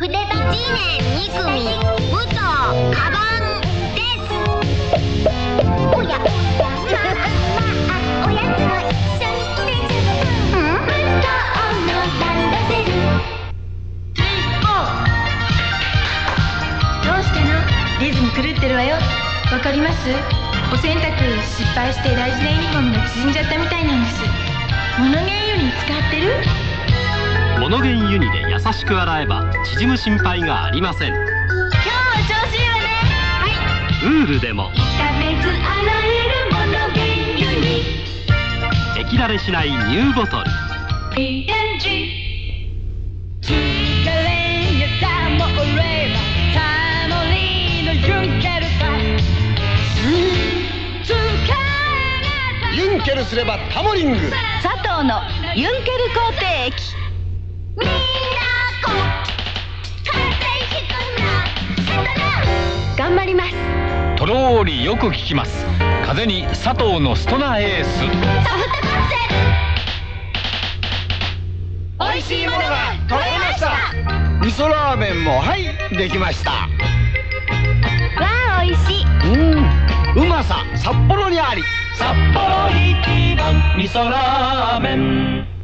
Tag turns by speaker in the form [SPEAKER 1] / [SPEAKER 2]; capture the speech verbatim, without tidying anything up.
[SPEAKER 1] 筆といちねんに組武藤カバンです。おやまあおやつも一緒にきてじゅっぷん。武藤のランドセル。
[SPEAKER 2] どうしての？リズム狂ってるわよ。わかります？お洗濯失敗して大事なユニフォームが縮んじゃったみたいなんです。モノゲンユニ使ってる？
[SPEAKER 3] モノゲンユニで優しく洗えば縮む心配がありません。
[SPEAKER 2] 今日は調子いいわね。
[SPEAKER 3] はい。ウールでも
[SPEAKER 2] 痛めず洗えるモノゲンユニ。
[SPEAKER 3] 液だれしないニューボトル。
[SPEAKER 2] イーエヌジー 疲れやたもればタモリのユンケルか
[SPEAKER 4] ユンケルすればタモリング。
[SPEAKER 2] 佐藤のユンケル肯定液。
[SPEAKER 1] みんなこ風邪ひくなセトラ。
[SPEAKER 2] 頑張ります。
[SPEAKER 5] とろーりよく効きます。風邪に佐藤のストナエース。
[SPEAKER 1] ソフトカプセル。
[SPEAKER 4] 美味しいものが取れました。味噌ラーメンもはいできました。
[SPEAKER 1] わあおいしい。
[SPEAKER 4] うん、うまさ札幌にあり。
[SPEAKER 5] 札幌一番味噌ラーメン。